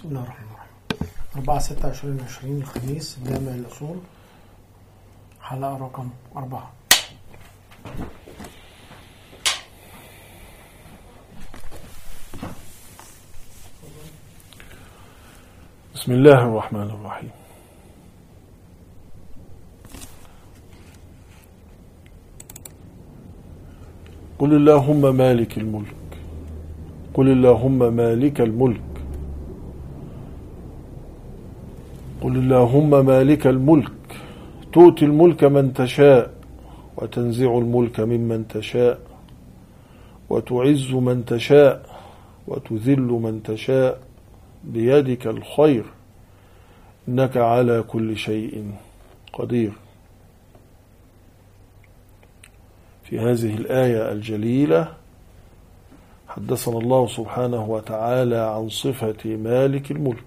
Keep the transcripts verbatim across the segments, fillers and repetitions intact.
بسم الله الرحمن الرحيم. أربعة ستة عشرين عشرين الخميس، جامع الأصول، حلقة رقم أربعة. بسم الله الرحمن الرحيم. قل اللهم مالك الملك قل اللهم مالك الملك قل اللهم مالك الملك تؤتي الملك من تشاء وتنزع الملك ممن تشاء وتعز من تشاء وتذل من تشاء بيدك الخير إنك على كل شيء قدير. في هذه الآية الجليلة حدثنا الله سبحانه وتعالى عن صفة مالك الملك،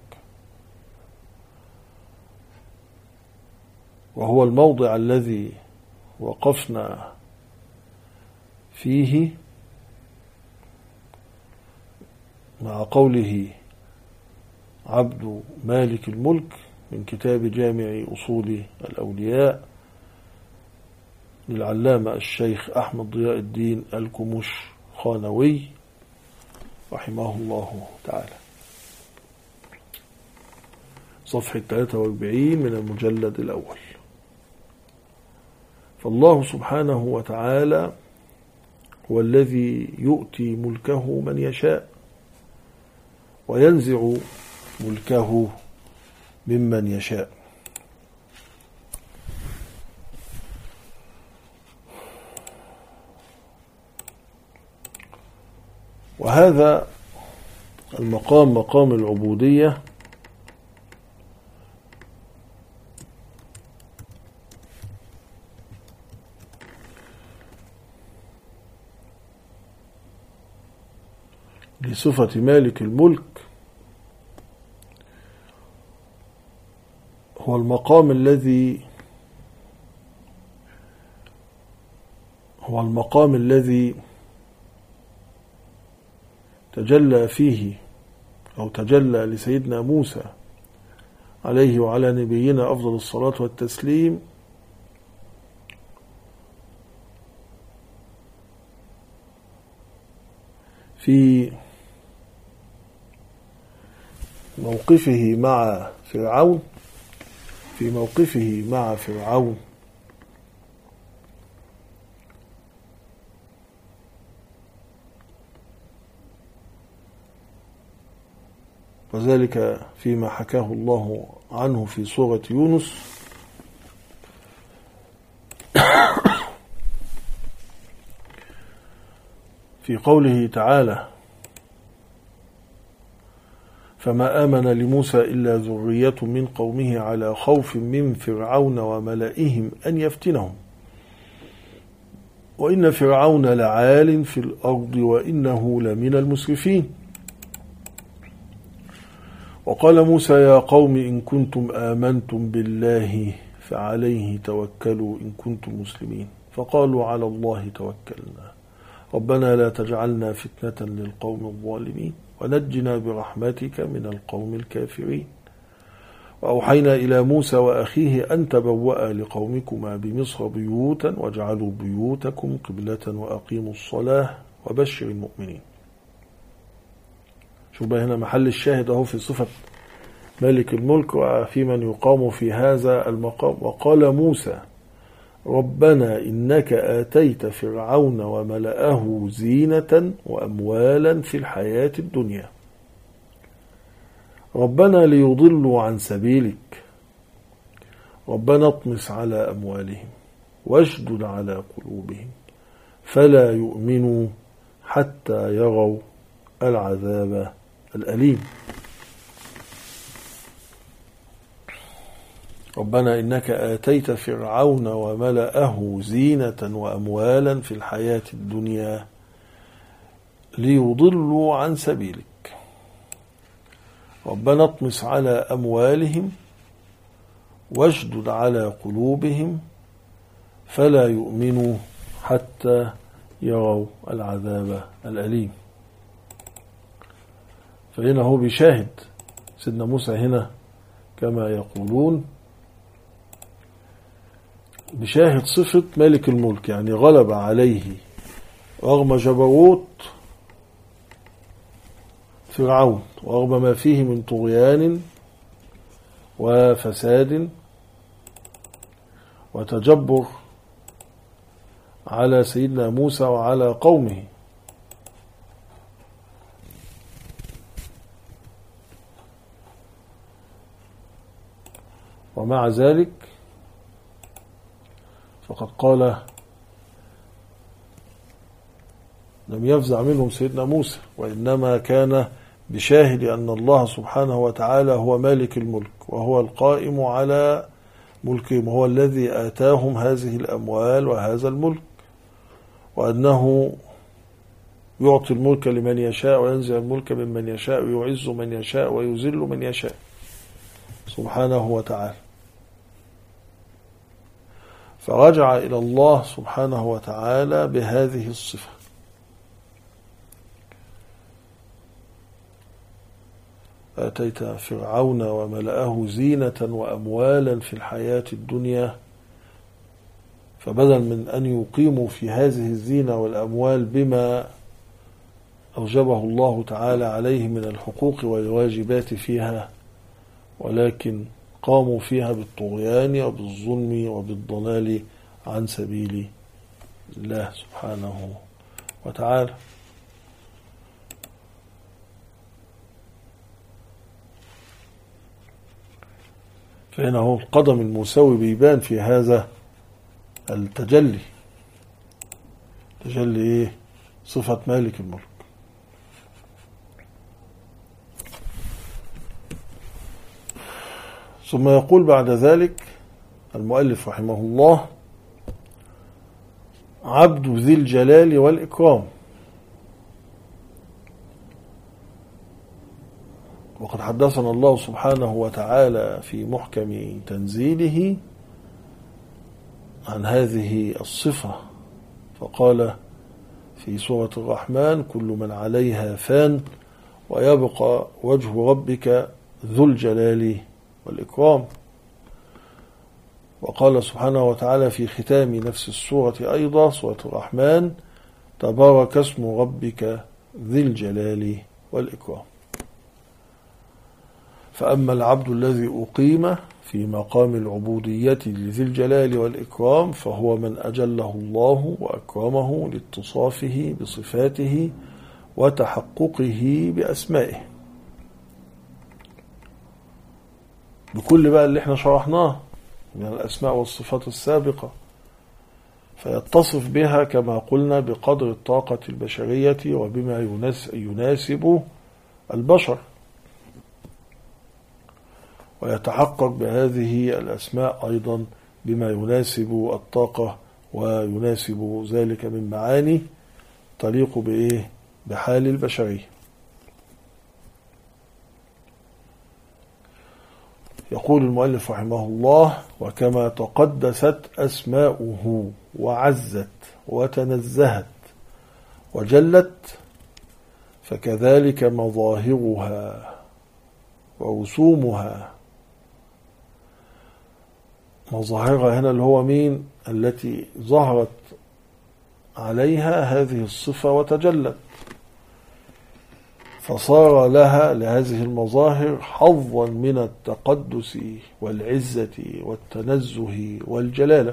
وهو الموضع الذي وقفنا فيه مع قوله عبد مالك الملك من كتاب جامع أصول الأولياء للعلامة الشيخ أحمد ضياء الدين الكمش-خانوي رحمه الله تعالى، صفحة ثلاثة وأربعين من المجلد الأول. فالله سبحانه وتعالى هو الذي يؤتي ملكه من يشاء وينزع ملكه ممن يشاء. وهذا المقام مقام العبودية لصفة مالك الملك هو المقام الذي هو المقام الذي تجلى فيه أو تجلى لسيدنا موسى عليه وعلى نبينا أفضل الصلاة والتسليم في موقفه مع فرعون في موقفه مع فرعون وذلك فيما حكاه الله عنه في سورة يونس في قوله تعالى: فما آمن لموسى إلا ذرية من قومه على خوف من فرعون وملئهم أن يفتنهم وإن فرعون لعال في الأرض وإنه لمن المسرفين. وقال موسى: يا قوم إن كنتم آمنتم بالله فعليه توكلوا إن كنتم مسلمين. فقالوا: على الله توكلنا ربنا لا تجعلنا فتنة للقوم الظالمين ونجنا برحمتك من القوم الكافرين. وأوحينا إلى موسى وأخيه أن تبوأ لقومكما بمصر بيوتا واجعلوا بيوتكم قبلة وأقيموا الصلاة وبشر المؤمنين. شوف بقى هنا محل الشاهد اهو في صفة مالك الملك وفي من يقام في هذا المقام. وقال موسى: ربنا إنك آتيت فرعون وملأه زينة وأموالا في الحياة الدنيا ربنا ليضلوا عن سبيلك ربنا اطمس على أموالهم واشدد على قلوبهم فلا يؤمنوا حتى يروا العذاب الأليم. ربنا إنك آتيت فرعون وملأه زينة وأموالا في الحياة الدنيا ليضلوا عن سبيلك ربنا اطمس على أموالهم واشدد على قلوبهم فلا يؤمنوا حتى يروا العذاب الأليم. فهنا هو بيشاهد سيدنا موسى هنا كما يقولون بشاهد صفة مالك الملك، يعني غلب عليه رغم جبروت فرعون ورغم ما فيه من طغيان وفساد وتجبر على سيدنا موسى وعلى قومه. ومع ذلك فقد قال لم يفزع منهم سيدنا موسى، وإنما كان بشاهد أن الله سبحانه وتعالى هو مالك الملك وهو القائم على ملكهم، وهو الذي آتاهم هذه الأموال وهذا الملك، وأنه يعطي الملك لمن يشاء وينزع الملك ممن يشاء ويعز من يشاء ويذل من يشاء سبحانه وتعالى. فرجع إلى الله سبحانه وتعالى بهذه الصفة. آتيت فرعون وملأه زينة وأموالا في الحياة الدنيا، فبدل من أن يقيموا في هذه الزينة والأموال بما أوجبه الله تعالى عليه من الحقوق والواجبات فيها، ولكن قاموا فيها بالطغيان وبالظلم وبالضلال عن سبيل الله سبحانه وتعالى. فهنا هو القدم المساوي بيبان في هذا التجلي، تجلي إيه؟ صفة مالك الملك. ثم يقول بعد ذلك المؤلف رحمه الله: عبد ذي الجلال والإكرام. وقد حدثنا الله سبحانه وتعالى في محكم تنزيله عن هذه الصفة، فقال في سورة الرحمن: كل من عليها فان ويبقى وجه ربك ذو الجلال والإكرام. وقال سبحانه وتعالى في ختام نفس السورة أيضا سورة الرحمن: تبارك اسم ربك ذي الجلال والإكرام. فأما العبد الذي أقيم في مقام العبودية لذي الجلال والإكرام فهو من أجله الله وأكرمه لاتصافه بصفاته وتحققه بأسمائه، بكل بقى اللي احنا شرحناه من الأسماء والصفات السابقة، فيتصف بها كما قلنا بقدر الطاقة البشرية وبما يناسب البشر، ويتحقق بهذه الأسماء أيضا بما يناسب الطاقة ويناسب ذلك من معاني تليق بإيه؟ بحال البشرية. يقول المؤلف رحمه الله: وكما تقدست أسماؤه وعزت وتنزهت وجلت فكذلك مظاهرها ورسومها. مظاهرها هنا اللي هو مين؟ التي ظهرت عليها هذه الصفة وتجلت، فصار لها لهذه المظاهر حظا من التقدس والعزة والتنزه والجلالة.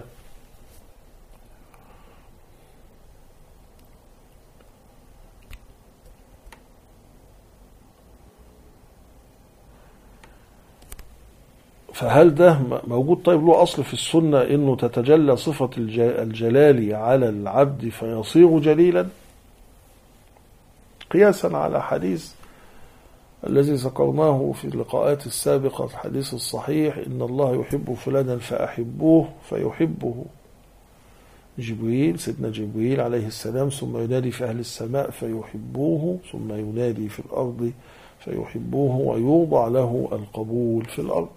فهل ده موجود؟ طيب له أصل في السنة إنه تتجلى صفة الجلال على العبد فيصير جليلا، قياسا على حديث الذي ذكرناه في اللقاءات السابقة، الحديث الصحيح: إن الله يحب فلانا فأحبوه فيحبه جبريل، سيدنا جبريل عليه السلام، ثم ينادي في أهل السماء فيحبوه، ثم ينادي في الأرض فيحبوه، ويوضع له القبول في الأرض،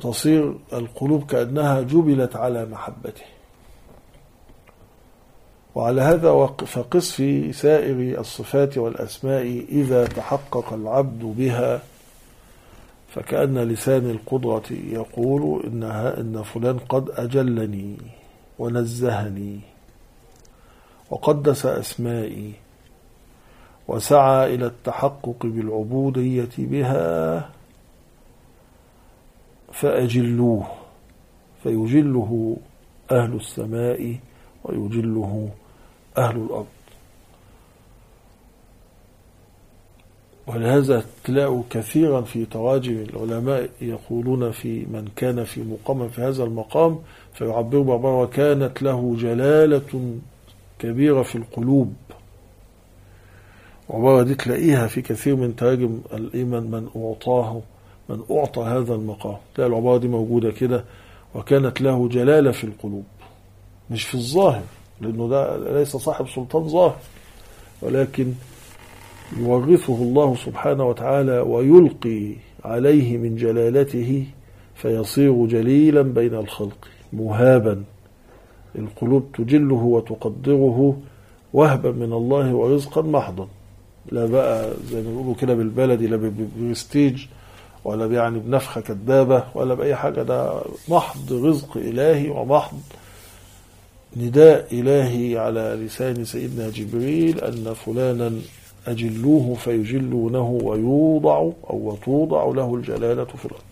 فتصير القلوب كأنها جبلت على محبته. وعلى هذا فقس في سائر الصفات والأسماء إذا تحقق العبد بها، فكأن لسان القدرة يقول إنها إن فلان قد أجلني ونزهني وقدس أسمائي وسعى إلى التحقق بالعبودية بها، فأجلوه، فيجله أهل السماء ويجله أهل الأرض. ولهذا تلاقوا كثيرا في تراجم العلماء يقولون في من كان في مقام في هذا المقام فيعبر بعبارة وكانت له جلالة كبيرة في القلوب. وعبارة دي تلاقيها في كثير من تراجم الإيمان من أعطاه من أعطى هذا المقام، تلاقي العبارة دي موجودة كده، وكانت له جلالة في القلوب، مش في الظاهر لأنه ده ليس صاحب سلطان ظاهر، ولكن يورثه الله سبحانه وتعالى ويلقي عليه من جلالته فيصير جليلا بين الخلق مهابا. القلوب تجله وتقدره وهبا من الله ورزقا محضا، لا بقى زي ما بيقولوا كده بالبلدي لا برستيج ولا يعني بنفخة كذابة ولا بأي حاجة، ده محض رزق إلهي ومحض نداء إلهي على لسان سيدنا جبريل أن فلانا أجلوه فيجلونه ويوضع أو توضع له الجلالة في الأرض.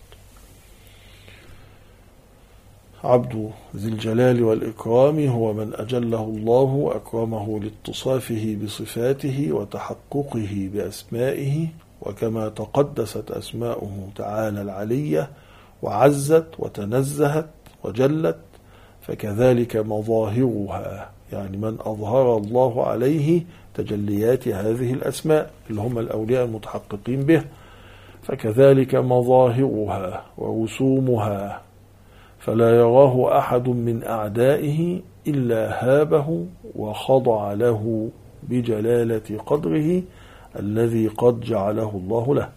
عبد ذي الجلال والإكرام هو من أجله الله وأكرمه لاتصافه بصفاته وتحققه بأسمائه، وكما تقدست أسماؤه تعالى العلية وعزت وتنزهت وجلت، فكذلك مظاهرها، يعني من أظهر الله عليه تجليات هذه الأسماء اللي هم الأولياء المتحققين به، فكذلك مظاهرها ورسومها، فلا يراه أحد من أعدائه إلا هابه وخضع له بجلالة قدره الذي قد جعله الله له.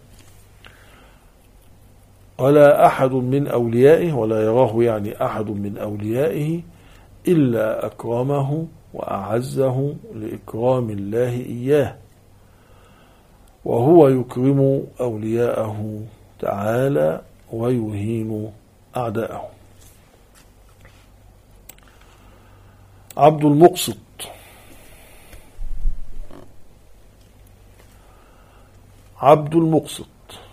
ولا أحد من أوليائه، ولا يراه يعني أحد من أوليائه إلا أكرمه وأعزه لإكرام الله إياه، وهو يكرم أولياءه تعالى ويهين أعداءه. عبد المقسط، عبد المقسط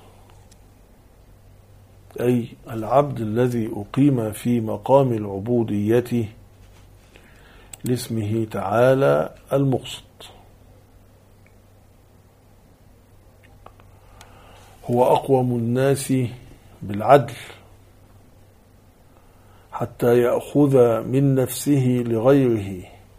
أي العبد الذي أقيم في مقام العبودية لاسمه تعالى المقسط، هو أقوم الناس بالعدل حتى يأخذ من نفسه لغيره،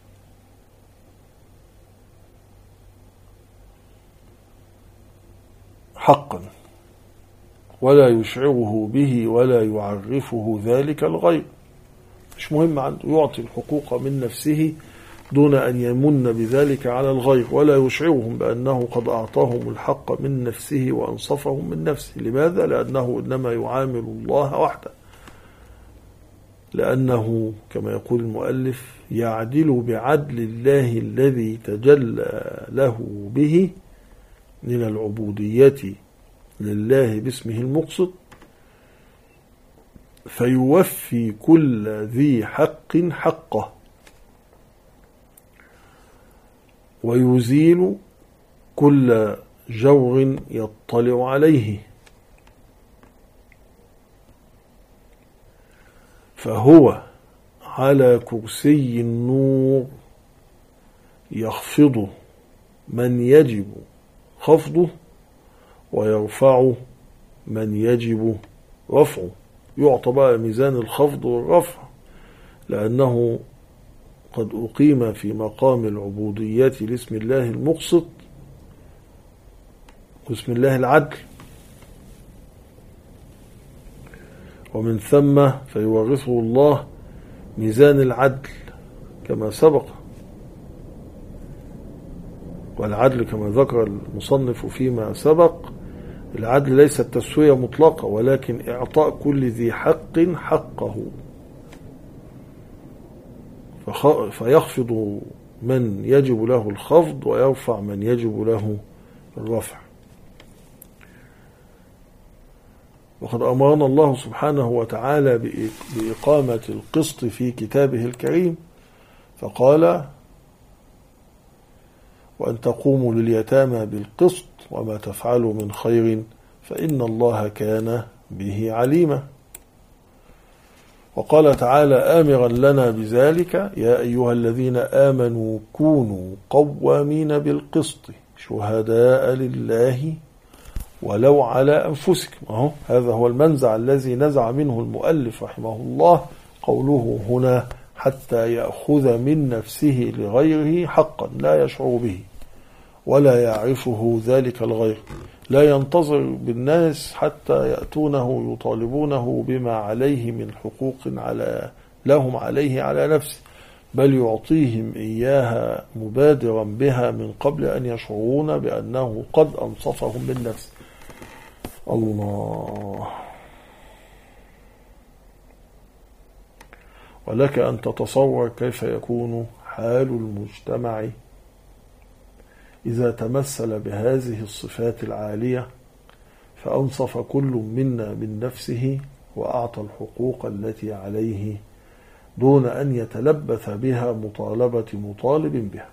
حقا ولا يشعره به ولا يعرفه ذلك الغير. مش مهم عنده، يعطي الحقوق من نفسه دون أن يمن بذلك على الغير، ولا يشعرهم بأنه قد أعطاهم الحق من نفسه وأنصفهم من نفسه. لماذا؟ لأنه إنما يعامل الله وحده، لأنه كما يقول المؤلف يعدل بعدل الله الذي تجلى له به من العبودية لله باسمه المقسط، فيوفي كل ذي حق حقه ويزيل كل جور يطلع عليه، فهو على كرسي النور يخفض من يجب خفضه ويرفع من يجب رفعه. يعطى بقى ميزان الخفض والرفع لأنه قد أقيم في مقام العبودية لاسم الله المقسط واسم الله العدل، ومن ثم فيورثه الله ميزان العدل كما سبق. والعدل كما ذكر المصنف فيما سبق، العدل ليس التسوية مطلقة ولكن إعطاء كل ذي حق حقه، فيخفض من يجب له الخفض ويرفع من يجب له الرفع. وقد أمرنا الله سبحانه وتعالى بإقامة القسط في كتابه الكريم، فقال: وأن تقوموا لليتامى بالقسط وما تفعلوا من خير فإن الله كان به عليما. وقال تعالى آمرا لنا بذلك: يا أيها الذين آمنوا كونوا قوامين بالقسط شهداء لله ولو على أنفسكم. أهو هذا هو المنزع الذي نزع منه المؤلف رحمه الله قوله هنا: حتى يأخذ من نفسه لغيره حقا لا يشعر به ولا يعرفه ذلك الغير، لا ينتظر بالناس حتى يأتونه يطالبونه بما عليه من حقوق على لهم عليه على نفسه، بل يعطيهم إياها مبادرا بها من قبل أن يشعرون بأنه قد أنصفهم من نفسه. الله. ولك أن تتصور كيف يكون حال المجتمع إذا تمثل بهذه الصفات العالية فأنصف كل منا من نفسه وأعطى الحقوق التي عليه دون أن يتلبث بها مطالبة مطالب بها.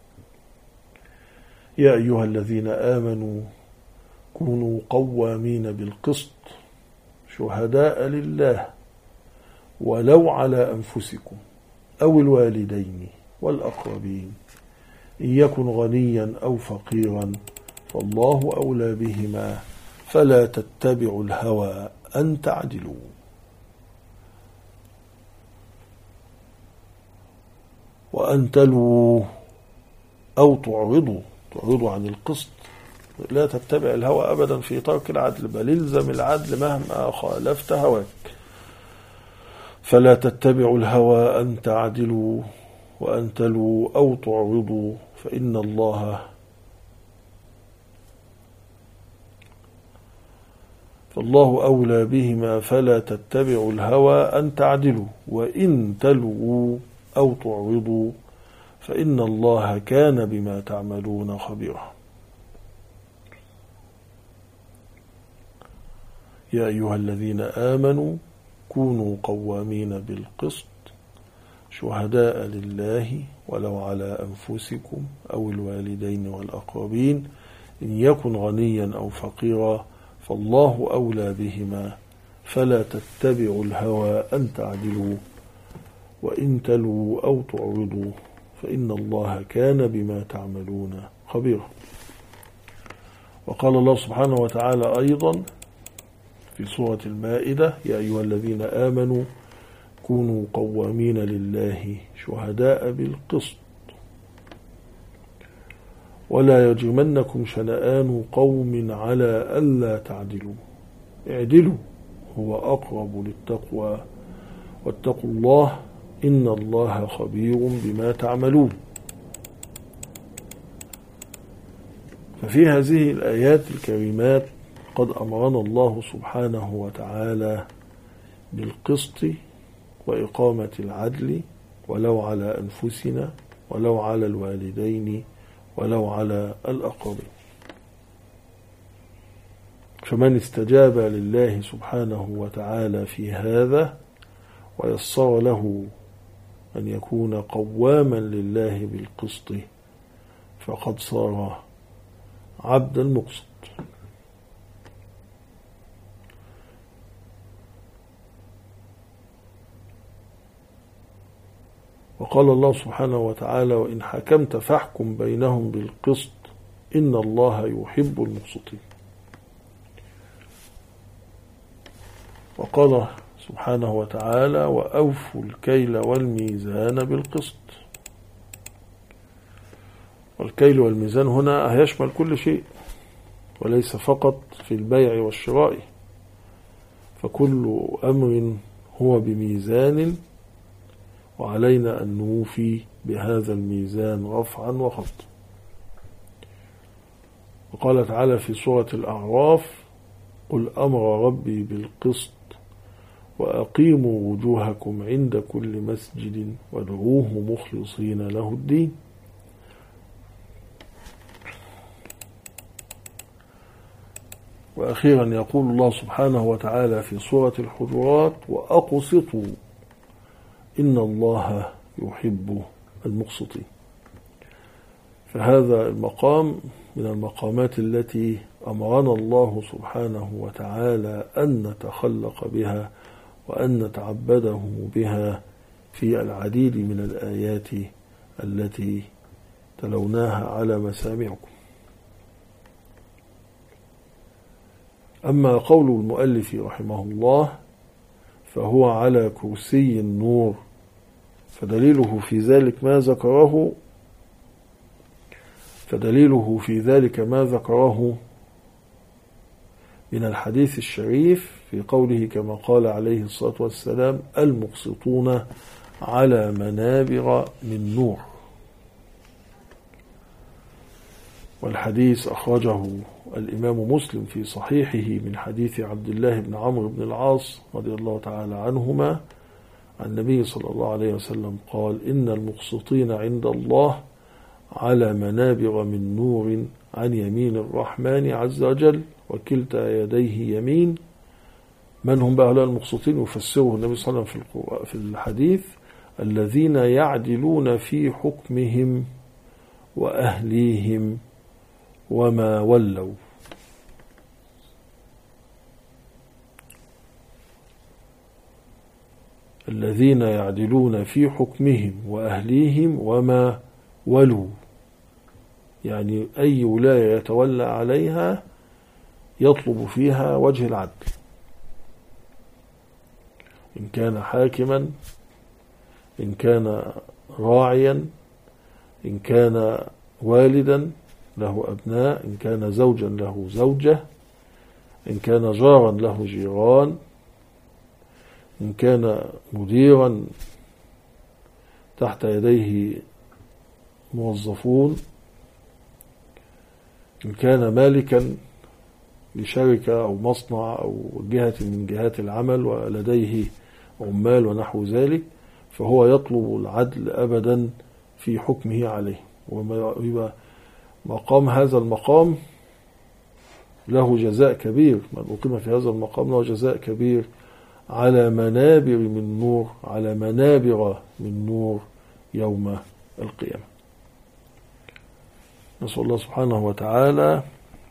يا أيها الذين آمنوا كونوا قوامين بالقسط شهداء لله ولو على أنفسكم أو الوالدين والأقربين إن يكن غنيا أو فقيرا فالله أولى بهما فلا تتبعوا الهوى أن تعدلوا. وأن تلووا أو تعرضوا تعرضوا عن القسط، لا تتبع الهوى أبدا في ترك العدل، بل الزم العدل مهما خالفت هواك. فلا تتبعوا الهوى أن تعدلوا وأن تلووا أو تعرضوا فإن الله فالله أولى بهما فلا تتبعوا الهوى أن تعدلوا وإن تلووا أو تعرضوا فإن الله كان بما تعملون خبيرا. يا أيها الذين آمنوا كونوا قوامين بالقسط شهداء لله ولو على أنفسكم أو الوالدين والأقربين إن يكن غنيا أو فقيرا فالله أولى بهما فلا تتبعوا الهوى أن تعدلوا وإن تلووا أو تعرضوا فإن الله كان بما تعملون خبيرا. وقال الله سبحانه وتعالى أيضا في سورة المائدة: يا أيها الذين آمنوا كونوا قوامين لله شهداء بالقسط ولا يجرمنكم شنآن قوم على ألا تعدلوا اعدلوا هو أقرب للتقوى واتقوا الله إن الله خبير بما تعملون. ففي هذه الآيات الكريمات قد أمرنا الله سبحانه وتعالى بالقسط وإقامة العدل ولو على أنفسنا ولو على الوالدين ولو على الأقربين. فمن استجاب لله سبحانه وتعالى في هذا ويسر له أن يكون قواما لله بالقسط فقد صار عبدا مقسط. وقال الله سبحانه وتعالى: وإن حكمت فاحكم بينهم بالقسط إن الله يحب المقسطين. وقال سبحانه وتعالى: وأوفوا الكيل والميزان بالقسط. والكيل والميزان هنا يشمل كل شيء وليس فقط في البيع والشراء، فكل أمر هو بميزان وعلينا أن نوفي بهذا الميزان رفعا وخفضا. وقال تعالى في سورة الأعراف: قل أمر ربي بالقسط وأقيموا وجوهكم عند كل مسجد وادعوه مخلصين له الدين وأخيرا يقول الله سبحانه وتعالى في سورة الحجرات: وأقسطوا إن الله يحب المقسطين. فهذا المقام من المقامات التي أمرنا الله سبحانه وتعالى أن نتخلق بها وأن نتعبده بها في العديد من الآيات التي تلوناها على مسامعكم. أما قول المؤلف رحمه الله فهو على كرسي النور، فدليله في ذلك ما ذكره فدليله في ذلك ما ذكره من الحديث الشريف في قوله كما قال عليه الصلاة والسلام: المقسطون على منابر من نور. والحديث أخرجه الإمام مسلم في صحيحه من حديث عبد الله بن عمرو بن العاص رضي الله تعالى عنهما عن النبي صلى الله عليه وسلم قال: إن المقسطين عند الله على منابر من نور عن يمين الرحمن عز وجل وكلتا يديه يمين. من هم بقى المقسطين؟ يفسره النبي صلى الله عليه وسلم في الحديث: الذين يعدلون في حكمهم وأهليهم وما ولوا. الذين يعدلون في حكمهم وأهليهم وما ولوا، يعني أي ولاية يتولى عليها يطلب فيها وجه العدل، إن كان حاكما، إن كان راعيا، إن كان والدا له أبناء، إن كان زوجا له زوجة، إن كان جارا له جيران، إن كان مديرا تحت يديه موظفون، إن كان مالكا لشركة أو مصنع أو جهة من جهات العمل ولديه عمال ونحو ذلك، فهو يطلب العدل أبدا في حكمه عليه. ويبقى مقام هذا المقام له جزاء كبير، من أقيم في هذا المقام له جزاء كبير على منابر من نور، على منابر من نور يوم القيامة. نسأل الله سبحانه وتعالى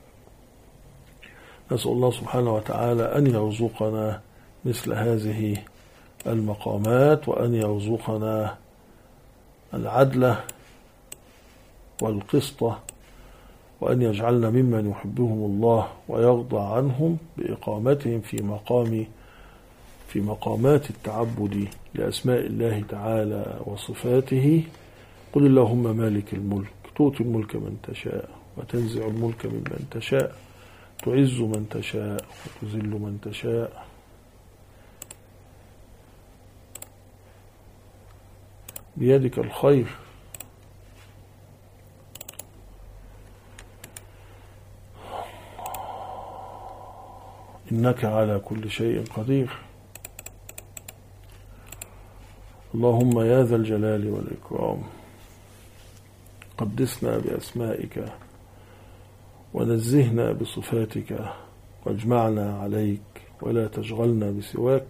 نسأل الله سبحانه وتعالى أن يرزقنا مثل هذه المقامات، وأن يرزقنا العدل والقسط، وأن يجعلنا ممن يحبهم الله ويرضى عنهم بإقامتهم في مقام في مقامات التعبد لأسماء الله تعالى وصفاته. قل اللهم مالك الملك تؤتي الملك من تشاء وتنزع الملك ممن تشاء تعز من تشاء وتذل من تشاء بيدك الخير إنك على كل شيء قدير. اللهم يا ذا الجلال والإكرام قدسنا بأسمائك ونزهنا بصفاتك واجمعنا عليك ولا تشغلنا بسواك.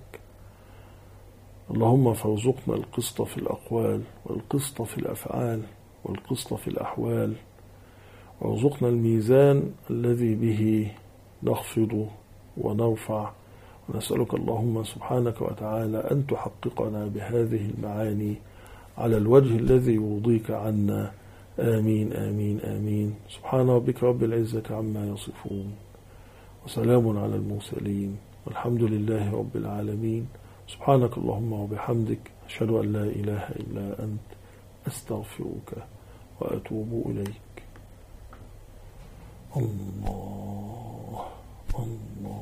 اللهم فارزقنا القسط في الأقوال والقسط في الأفعال والقسط في الأحوال، وارزقنا الميزان الذي به نخفض ونرفع. ونسألك اللهم سبحانك وتعالى أن تحققنا بهذه المعاني على الوجه الذي يرضيك عنا. آمين آمين آمين. سبحان ربك رب العزة عما يصفون وسلام على المرسلين والحمد لله رب العالمين. سبحانك اللهم وبحمدك أشهد أن لا إله إلا أنت أستغفرك وأتوب إليك. الله الله